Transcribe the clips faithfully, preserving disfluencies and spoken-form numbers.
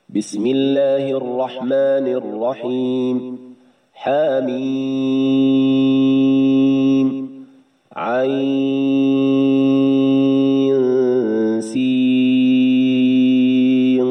بسم الله الرحمن الرحيم. حميم عين سين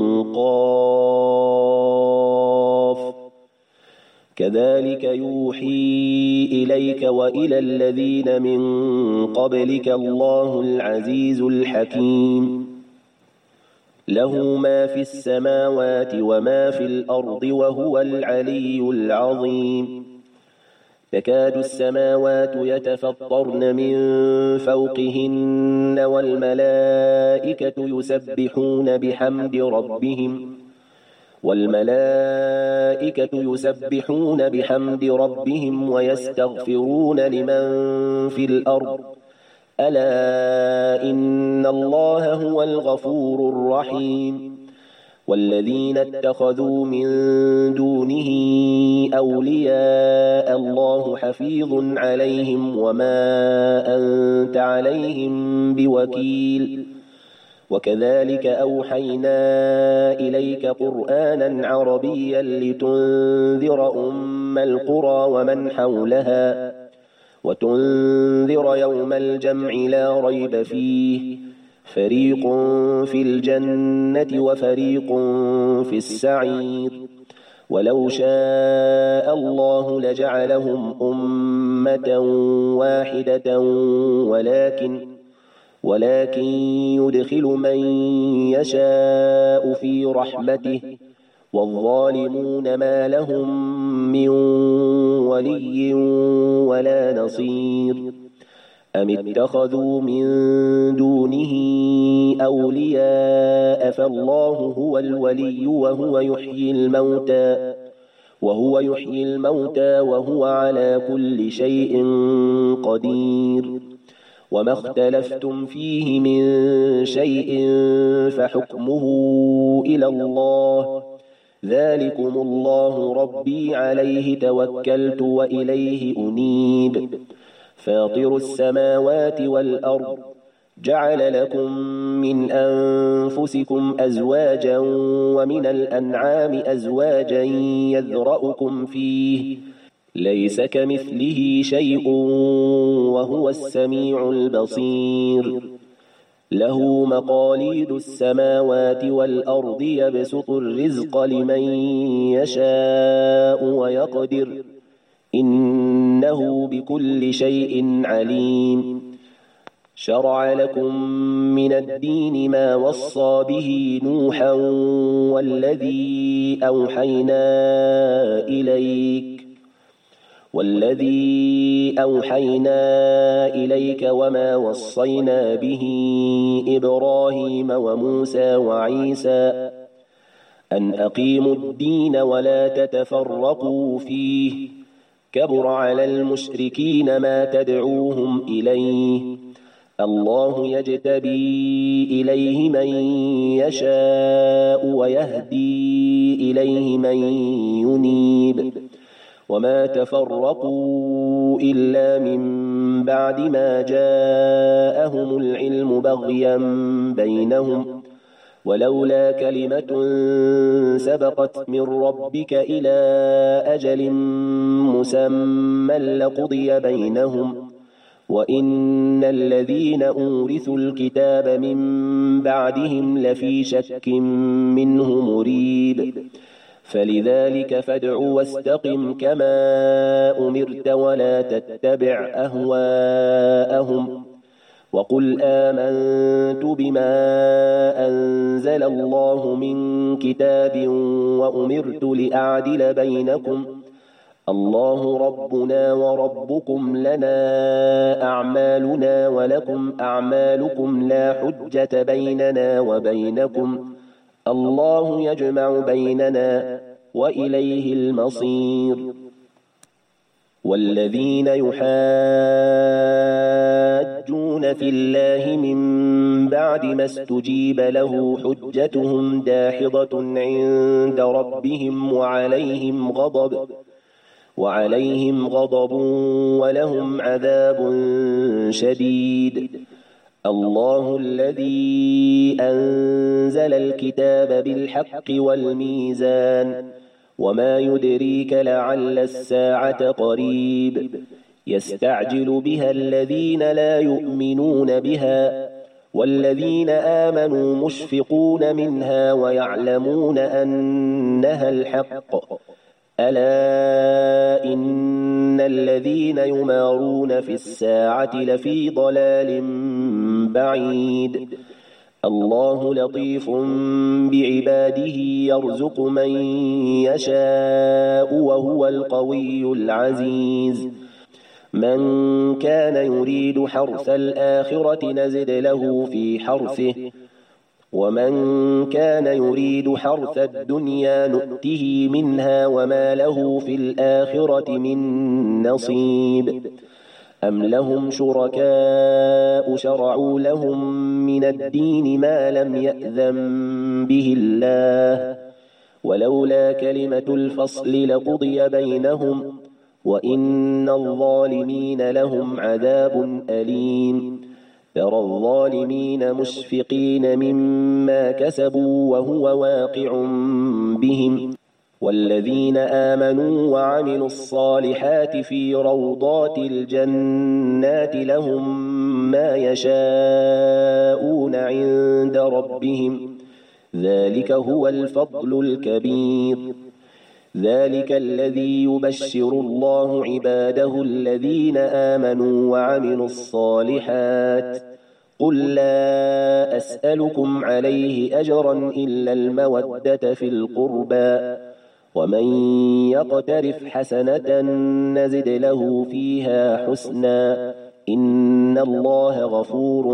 قاف كذلك يوحي إليك وإلى الذين من قبلك الله العزيز الحكيم. له ما في السماوات وما في الأرض وهو العلي العظيم. تكاد السماوات يتفطرن من فوقهن والملائكة يسبحون بحمد ربهم والملائكة يسبحون بحمد ربهم ويستغفرون لمن في الأرض ألا إن الله هو الغفور الرحيم. والذين اتخذوا من دونه أولياء الله حفيظ عليهم وما أنت عليهم بوكيل. وكذلك أوحينا إليك قرآنا عربيا لتنذر أم القرى ومن حولها وتنذر يوم الجمع لا ريب فيه فريق في الجنة وفريق في السعير. ولو شاء الله لجعلهم أمة واحدة ولكن ولكن يدخل من يشاء في رحمته والظالمون ما لهم من ولي ولا نصير. أم اتخذوا من دونه أولياء فالله هو الولي وهو يحيي الموتى وهو يحيي الموتى وهو على كل شيء قدير. وما اختلفتم فيه من شيء فحكمه إلى الله ذلكم الله ربي عليه توكلت وإليه أنيب. فاطر السماوات والأرض جعل لكم من أنفسكم أزواجا ومن الأنعام أزواجا يذرأكم فيه ليس كمثله شيء وهو السميع البصير. له مقاليد السماوات والأرض يبسط الرزق لمن يشاء ويقدر إنه بكل شيء عليم. شرع لكم من الدين ما وصى به نوحا والذي أوحينا إليك والذي أوحينا إليك وما وصينا به إبراهيم وموسى وعيسى أن أقيموا الدين ولا تتفرقوا فيه كبر على المشركين ما تدعوهم إليه الله يجتبي إليه من يشاء ويهدي إليه من ينيب. وما تفرقوا إلا من بعد ما جاءهم العلم بغيا بينهم ولولا كلمة سبقت من ربك إلى أجل مسمى لقضي بينهم وإن الذين أورثوا الكتاب من بعدهم لفي شك منه مريب. فلذلك فادع واستقم كما أمرت ولا تتبع أهواءهم وقل آمنت بما أنزل الله من كتاب وأمرت لأعدل بينكم الله ربنا وربكم لنا أعمالنا ولكم أعمالكم لا حجة بيننا وبينكم الله يجمع بيننا وإليه المصير. والذين يحاجون في الله من بعد ما استجيب له حجتهم داحضة عند ربهم وعليهم غضب وعليهم غضب ولهم عذاب شديد. الله الذي أنزل الكتاب بالحق والميزان وما يدريك لعل الساعة قريب يستعجل بها الذين لا يؤمنون بها والذين آمنوا مشفقون منها ويعلمون أنها الحق ألا إن الذين يمارون في الساعة لفي ضلال بعيد الله لطيف بعباده يرزق من يشاء وهو القوي العزيز من كان يريد حرث الآخرة نزد له في حرثه ومن كان يريد حرث الدنيا نؤته منها وما له في الآخرة من نصيب أم لهم شركاء شرعوا لهم من الدين ما لم يأذن به الله ولولا كلمة الفصل لقضي بينهم وإن الظالمين لهم عذاب أليم ترى الظالمين مشفقين مما كسبوا وهو واقع بهم والذين آمنوا وعملوا الصالحات في روضات الجنات لهم ما يشاءون عند ربهم ذلك هو الفضل الكبير ذلك الذي يبشر الله عباده الذين آمنوا وعملوا الصالحات قل لا أسألكم عليه أجرا إلا المودة في القربى ومن يقترف حسنة نزد له فيها حسنا إن الله غفور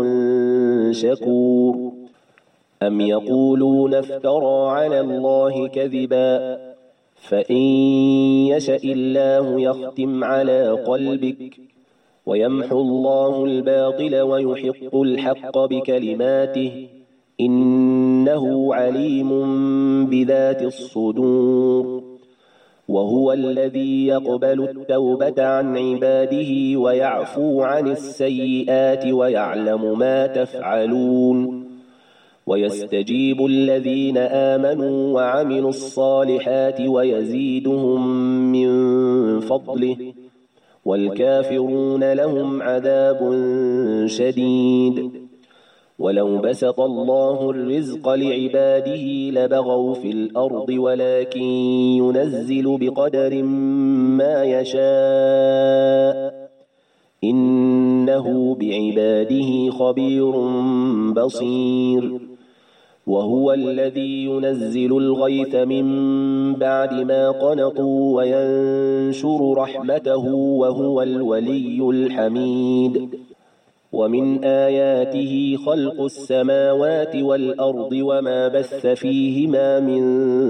شكور أم يقولون افترى على الله كذبا فإن يشأ الله يختم على قلبك ويمحو الله الباطل ويحق الحق بكلماته إنه عليم بذات الصدور وهو الذي يقبل التوبة عن عباده ويعفو عن السيئات ويعلم ما تفعلون ويستجيب الذين آمنوا وعملوا الصالحات ويزيدهم من فضله والكافرون لهم عذاب شديد ولو بسط الله الرزق لعباده لبغوا في الأرض ولكن ينزل بقدر ما يشاء إنه بعباده خبير بصير وهو الذي ينزل الغيث من بعد ما قنطوا وينشر رحمته وهو الولي الحميد ومن آياته خلق السماوات والأرض وما بث فيهما من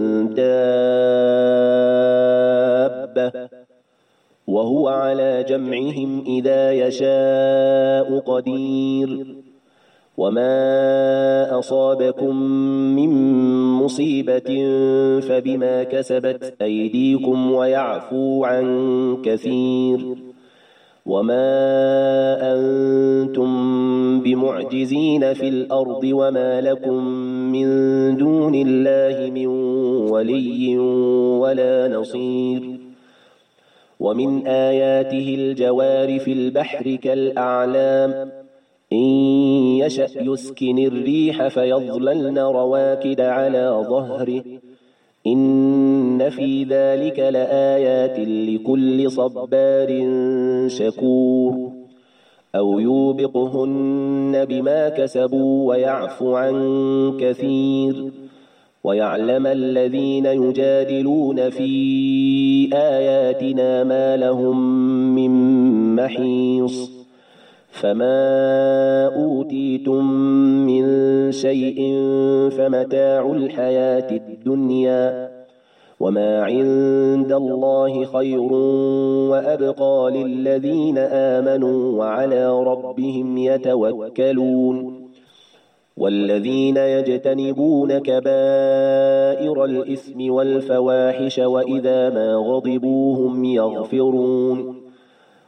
دابة وهو على جمعهم إذا يشاء قدير وما أصابكم من مصيبة فبما كسبت أيديكم ويعفو عن كثير وما أنتم بمعجزين في الأرض وما لكم من دون الله من ولي ولا نصير ومن آياته الجوار في البحر كالأعلام إن يشأ يسكن الريح فيظللن رواكد على ظهره إن في ذلك لآيات لكل صبار شكور أو يوبقهن بما كسبوا ويعفو عن كثير ويعلم الذين يجادلون في آياتنا ما لهم من محيص فما أوتيتم من شيء فمتاع الحياة الدنيا وما عند الله خير وأبقى للذين آمنوا وعلى ربهم يتوكلون والذين يجتنبون كبائر الإثم والفواحش وإذا ما غضبوا هم يغفرون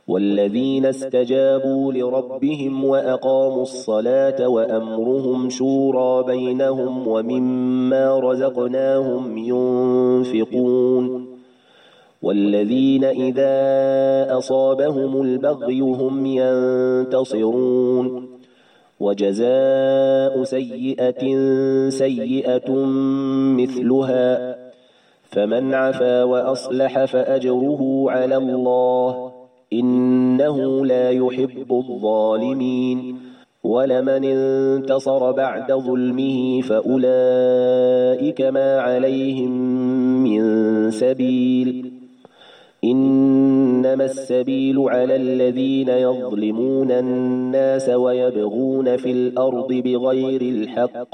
والذين استجابوا لربهم وأقاموا الصلاة وأمرهم شورى بينهم ومما رزقناهم ينفقون والذين إذا أصابهم البغي هم ينتصرون وجزاء سيئة سيئة مثلها فمن عفا وأصلح فأجره على الله إنه لا يحب الظالمين ولمن انتصر بعد ظلمه فأولئك ما عليهم من سبيل إنما السبيل على الذين يظلمون الناس ويبغون في الأرض بغير الحق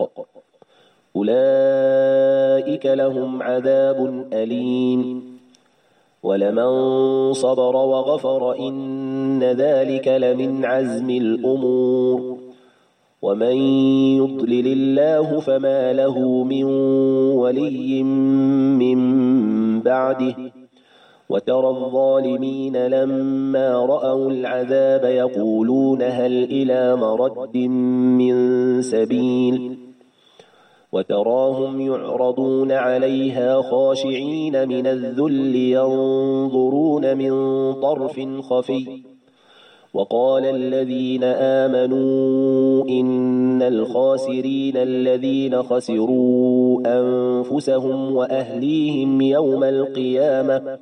أولئك لهم عذاب أليم ولمن صبر وغفر إن ذلك لمن عزم الأمور ومن يضلل الله فما له من ولي من بعده وترى الظالمين لما رأوا العذاب يقولون هل إلى مرد من سبيل وتراهم يعرضون عليها خاشعين من الذل ينظرون من طرف خفي وقال الذين آمنوا إن الخاسرين الذين خسروا أنفسهم وأهليهم يوم القيامة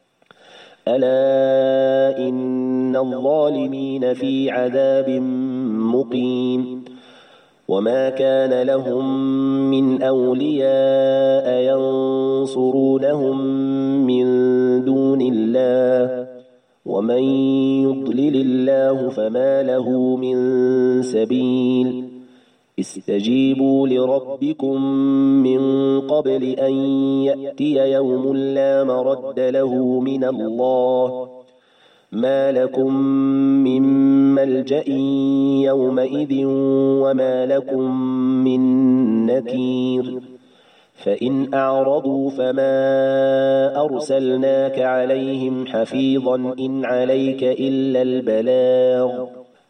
ألا إن الظالمين في عذاب مقيم وما كان لهم من أولياء ينصرونهم من دون الله ومن يضلل الله فما له من سبيل استجيبوا لربكم من قبل أن يأتي يوم لا مرد له من الله ما لكم من ملجأ يومئذ وما لكم من نكير فإن أعرضوا فما أرسلناك عليهم حفيظا إن عليك إلا البلاغ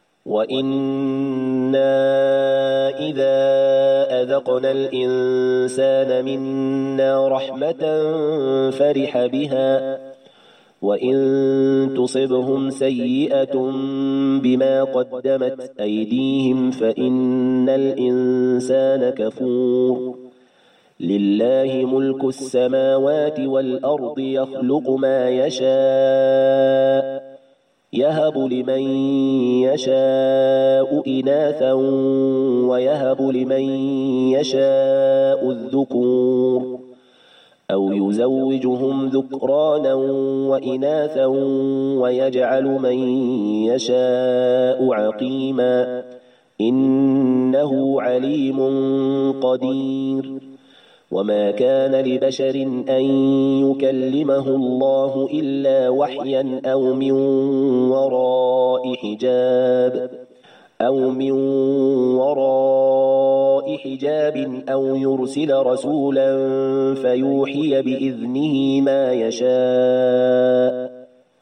وإنا إذا أذقنا الإنسان منا رحمة فرح بها وإن تصبهم سيئة بما قدمت أيديهم فإن الإنسان كفور لله ملك السماوات والأرض يخلق ما يشاء يهب لمن يشاء إناثا ويهب لمن يشاء الذكور أو يزوجهم ذكرانا وإناثا ويجعل من يشاء عقيما إنه عليم قدير وما كان لبشر أن يكلمه الله إلا وحيا أو من وراء حجاب أو من وراء حجاب أو يرسل رسولا فيوحي بإذنه ما يشاء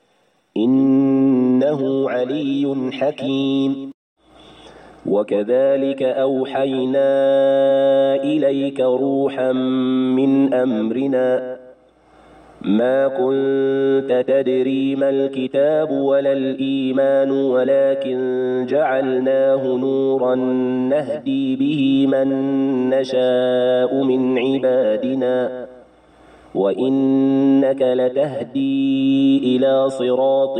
إنه علي حكيم وكذلك أوحينا إليك روحا من أمرنا ما كنت تدري ما الكتاب ولا الإيمان ولكن جعلناه نورا نهدي به من نشاء من عبادنا وإنك لتهدي إلى صراط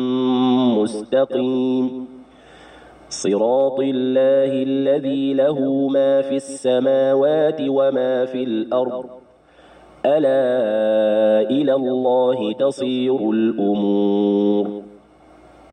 مستقيم صراط الله الذي له ما في السماوات وما في الأرض ألا إلى الله تصير الأمور